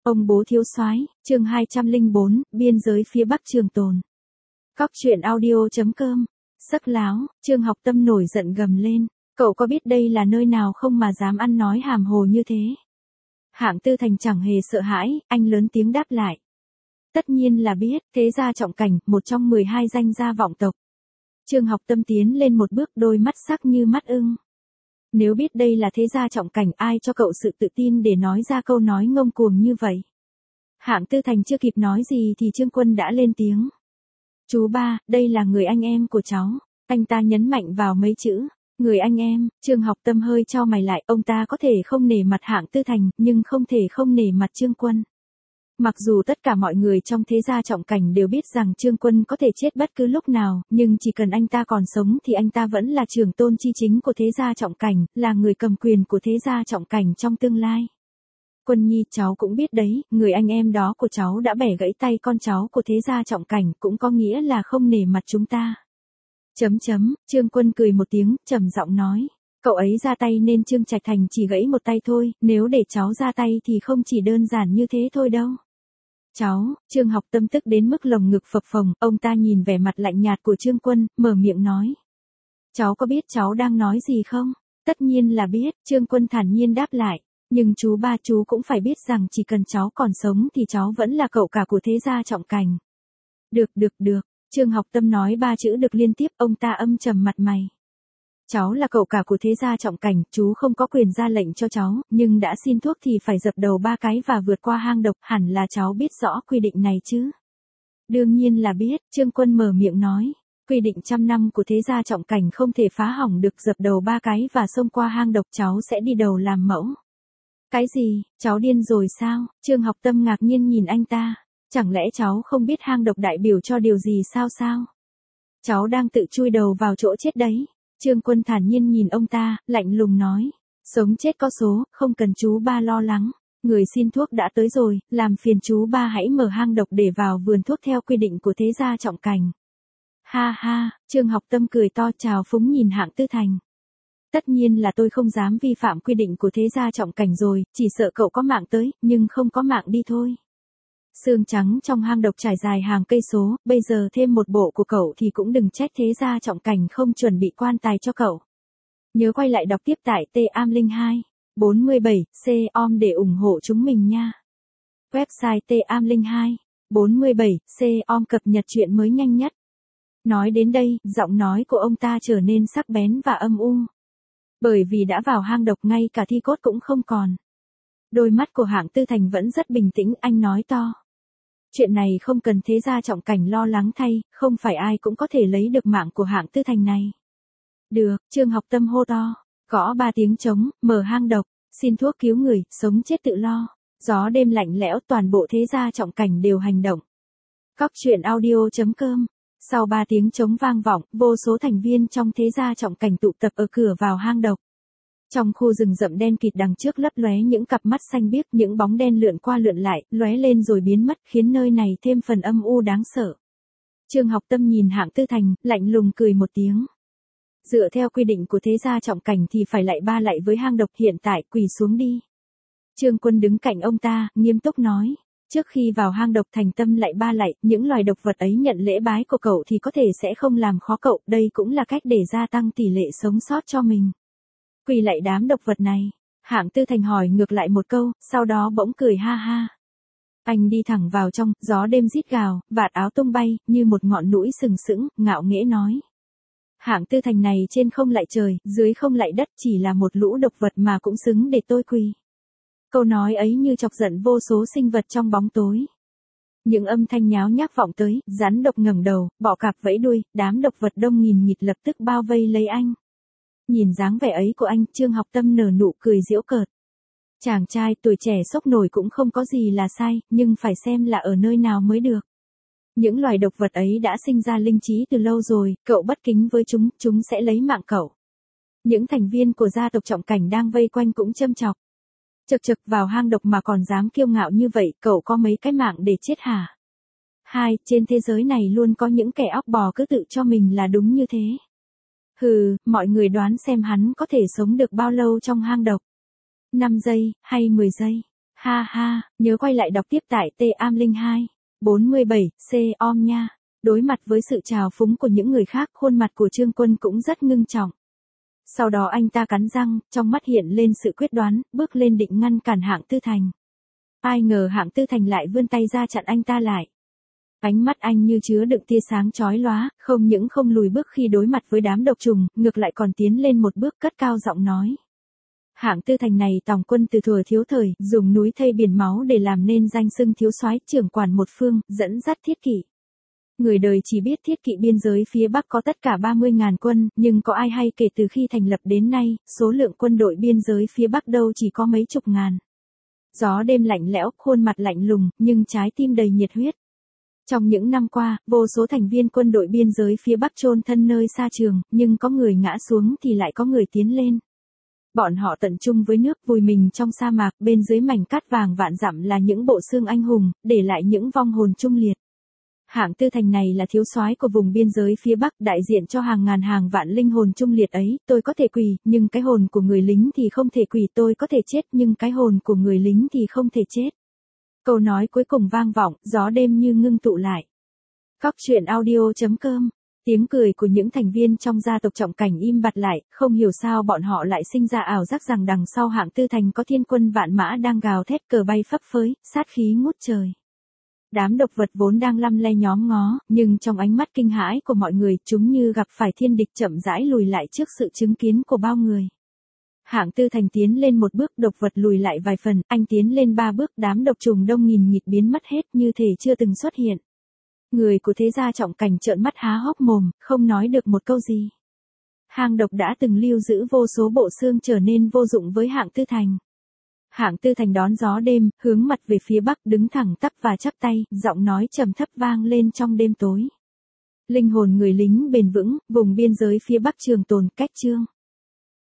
Ông bố thiếu soái, chương 204, biên giới phía Bắc trường tồn. Cóc truyện audio.com. Sắc láo, Trương Học Tâm nổi giận gầm lên, cậu có biết đây là nơi nào không mà dám ăn nói hàm hồ như thế? Hạng Tư Thành chẳng hề sợ hãi, anh lớn tiếng đáp lại. Tất nhiên là biết, thế gia Trọng Cảnh, một trong 12 danh gia vọng tộc. Trương Học Tâm tiến lên một bước, đôi mắt sắc như mắt ưng. Nếu biết đây là thế gia Trọng Cảnh, ai cho cậu sự tự tin để nói ra câu nói ngông cuồng như vậy? Hạng Tư Thành chưa kịp nói gì thì Trương Quân đã lên tiếng. Chú ba, đây là người anh em của cháu. Anh ta nhấn mạnh vào mấy chữ, người anh em. Trương Học Tâm hơi chau mày lại, ông ta có thể không nể mặt Hạng Tư Thành, nhưng không thể không nể mặt Trương Quân. Mặc dù tất cả mọi người trong thế gia Trọng Cảnh đều biết rằng Trương Quân có thể chết bất cứ lúc nào, nhưng chỉ cần anh ta còn sống thì anh ta vẫn là trưởng tôn chi chính của thế gia Trọng Cảnh, là người cầm quyền của thế gia Trọng Cảnh trong tương lai. Quân Nhi, cháu cũng biết đấy, người anh em đó của cháu đã bẻ gãy tay con cháu của thế gia Trọng Cảnh, cũng có nghĩa là không nể mặt chúng ta. Trương Quân cười một tiếng, trầm giọng nói, cậu ấy ra tay nên Trương Trạch Thành chỉ gãy một tay thôi, nếu để cháu ra tay thì không chỉ đơn giản như thế thôi đâu. Cháu, Trương Học Tâm tức đến mức lồng ngực phập phồng, ông ta nhìn vẻ mặt lạnh nhạt của Trương Quân, mở miệng nói. Cháu có biết cháu đang nói gì không? Tất nhiên là biết, Trương Quân thản nhiên đáp lại. Nhưng chú ba, chú cũng phải biết rằng chỉ cần cháu còn sống thì cháu vẫn là cậu cả của thế gia Trọng Cảnh. Được. Trương Học Tâm nói ba chữ được liên tiếp, ông ta âm trầm mặt mày. Cháu là cậu cả của thế gia Trọng Cảnh, chú không có quyền ra lệnh cho cháu, nhưng đã xin thuốc thì phải dập đầu ba cái và vượt qua hang độc, hẳn là cháu biết rõ quy định này chứ. Đương nhiên là biết, Trương Quân mở miệng nói. Quy định 100 năm của thế gia Trọng Cảnh không thể phá hỏng được, dập đầu ba cái và xông qua hang độc, cháu sẽ đi đầu làm mẫu. Cái gì, cháu điên rồi sao? Trương Học Tâm ngạc nhiên nhìn anh ta. Chẳng lẽ cháu không biết hang độc đại biểu cho điều gì sao? Cháu đang tự chui đầu vào chỗ chết đấy. Trương Quân thản nhiên nhìn ông ta, lạnh lùng nói. Sống chết có số, không cần chú ba lo lắng. Người xin thuốc đã tới rồi, làm phiền chú ba hãy mở hang độc để vào vườn thuốc theo quy định của thế gia Trọng Cảnh. Ha ha, Trương Học Tâm cười to trào phúng nhìn Hạng Tư Thành. Tất nhiên là tôi không dám vi phạm quy định của thế gia Trọng Cảnh rồi, chỉ sợ cậu có mạng tới, nhưng không có mạng đi thôi. Xương trắng trong hang độc trải dài hàng cây số, bây giờ thêm một bộ của cậu thì cũng đừng trách thế gia Trọng Cảnh không chuẩn bị quan tài cho cậu. Nhớ quay lại đọc tiếp tại TAM0247.com để ủng hộ chúng mình nha. Website TAM0247.com cập nhật chuyện mới nhanh nhất. Nói đến đây, giọng nói của ông ta trở nên sắc bén và âm u. Bởi vì đã vào hang độc, ngay cả thi cốt cũng không còn. Đôi mắt của Hạng Tư Thành vẫn rất bình tĩnh, anh nói to. Chuyện này không cần thế gia Trọng Cảnh lo lắng thay, không phải ai cũng có thể lấy được mạng của Hạng Tư Thành này. Được, Trương Học Tâm hô to, gõ 3 tiếng trống, mở hang độc, xin thuốc cứu người, sống chết tự lo. Gió đêm lạnh lẽo, toàn bộ thế gia Trọng Cảnh đều hành động. Cóc truyện audio.com. Sau 3 tiếng trống vang vọng, vô số thành viên trong thế gia Trọng Cảnh tụ tập ở cửa vào hang độc. Trong khu rừng rậm đen kịt đằng trước lấp lóe những cặp mắt xanh biếc, những bóng đen lượn qua lượn lại, lóe lên rồi biến mất, khiến nơi này thêm phần âm u đáng sợ. Trương Học Tâm nhìn Hạng Tư Thành, lạnh lùng cười một tiếng. Dựa theo quy định của thế gia Trọng Cảnh thì phải lạy 3 lạy với hang độc, hiện tại quỳ xuống đi. Trương Quân đứng cạnh ông ta, nghiêm túc nói. Trước khi vào hang độc thành tâm lạy 3 lạy, những loài độc vật ấy nhận lễ bái của cậu thì có thể sẽ không làm khó cậu, đây cũng là cách để gia tăng tỷ lệ sống sót cho mình. Quỳ lạy đám độc vật này. Hạng Tư Thành hỏi ngược lại một câu, sau đó bỗng cười ha ha. Anh đi thẳng vào trong, gió đêm rít gào, vạt áo tung bay, như một ngọn núi sừng sững, ngạo nghễ nói. Hạng Tư Thành này trên không lạy trời, dưới không lạy đất, chỉ là một lũ độc vật mà cũng xứng để tôi quỳ. Câu nói ấy như chọc giận vô số sinh vật trong bóng tối. Những âm thanh nháo nhác vọng tới, rắn độc ngẩng đầu, bọ cạp vẫy đuôi, đám độc vật đông nghìn nghịt lập tức bao vây lấy anh. Nhìn dáng vẻ ấy của anh, Trương Học Tâm nở nụ cười giễu cợt. Chàng trai tuổi trẻ sốc nổi cũng không có gì là sai, nhưng phải xem là ở nơi nào mới được. Những loài độc vật ấy đã sinh ra linh trí từ lâu rồi, cậu bất kính với chúng sẽ lấy mạng cậu. Những thành viên của gia tộc Trọng Cảnh đang vây quanh cũng châm chọc. Chực vào hang độc mà còn dám kiêu ngạo như vậy, cậu có mấy cái mạng để chết hả? Trên thế giới này luôn có những kẻ óc bò cứ tự cho mình là đúng như thế. Hừ, mọi người đoán xem hắn có thể sống được bao lâu trong hang độc. 5 giây, hay 10 giây, Ha ha, nhớ quay lại đọc tiếp tại T-am Linh 2. 47, C-om nha. Đối mặt với sự trào phúng của những người khác, khuôn mặt của Trương Quân cũng rất ngưng trọng. Sau đó anh ta cắn răng, trong mắt hiện lên sự quyết đoán, bước lên định ngăn cản Hạng Tư Thành. Ai ngờ Hạng Tư Thành lại vươn tay ra chặn anh ta lại. Ánh mắt anh như chứa đựng tia sáng chói lóa, không những không lùi bước khi đối mặt với đám độc trùng, ngược lại còn tiến lên một bước cất cao giọng nói. Hạng Tư Thành này tòng quân từ thuở thiếu thời, dùng núi thây biển máu để làm nên danh xưng thiếu soái, trưởng quản một phương, dẫn dắt thiết kỵ. Người đời chỉ biết thiết kỵ biên giới phía Bắc có tất cả 30.000 quân, nhưng có ai hay kể từ khi thành lập đến nay, số lượng quân đội biên giới phía Bắc đâu chỉ có mấy chục ngàn. Gió đêm lạnh lẽo, khuôn mặt lạnh lùng, nhưng trái tim đầy nhiệt huyết. Trong những năm qua, vô số thành viên quân đội biên giới phía Bắc chôn thân nơi xa trường, nhưng có người ngã xuống thì lại có người tiến lên. Bọn họ tận chung với nước, vùi mình trong sa mạc, bên dưới mảnh cát vàng vạn dặm là những bộ xương anh hùng, để lại những vong hồn trung liệt. Hạng Tư Thành này là thiếu soái của vùng biên giới phía Bắc, đại diện cho hàng ngàn hàng vạn linh hồn trung liệt ấy. Tôi có thể quỳ, nhưng cái hồn của người lính thì không thể quỳ. Tôi có thể chết, nhưng cái hồn của người lính thì không thể chết. Câu nói cuối cùng vang vọng, gió đêm như ngưng tụ lại. Cóc truyện audio.com. Tiếng cười của những thành viên trong gia tộc Trọng Cảnh im bặt lại, không hiểu sao bọn họ lại sinh ra ảo giác rằng đằng sau Hạng Tư Thành có thiên quân vạn mã đang gào thét, cờ bay phấp phới, sát khí ngút trời. Đám độc vật vốn đang lăm le nhóm ngó, nhưng trong ánh mắt kinh hãi của mọi người, chúng như gặp phải thiên địch chậm rãi lùi lại trước sự chứng kiến của bao người. Hạng Tư Thành tiến lên một bước, độc vật lùi lại vài phần, anh tiến lên 3 bước, đám độc trùng đông nghìn nghịt biến mất hết như thể chưa từng xuất hiện. Người của thế gia Trọng Cảnh trợn mắt há hốc mồm, không nói được một câu gì. Hang độc đã từng lưu giữ vô số bộ xương trở nên vô dụng với Hạng Tư Thành. Hạng Tư Thành đón gió đêm, hướng mặt về phía Bắc, đứng thẳng tắp và chắp tay, giọng nói trầm thấp vang lên trong đêm tối. Linh hồn người lính bền vững, vùng biên giới phía Bắc trường tồn, cách chương.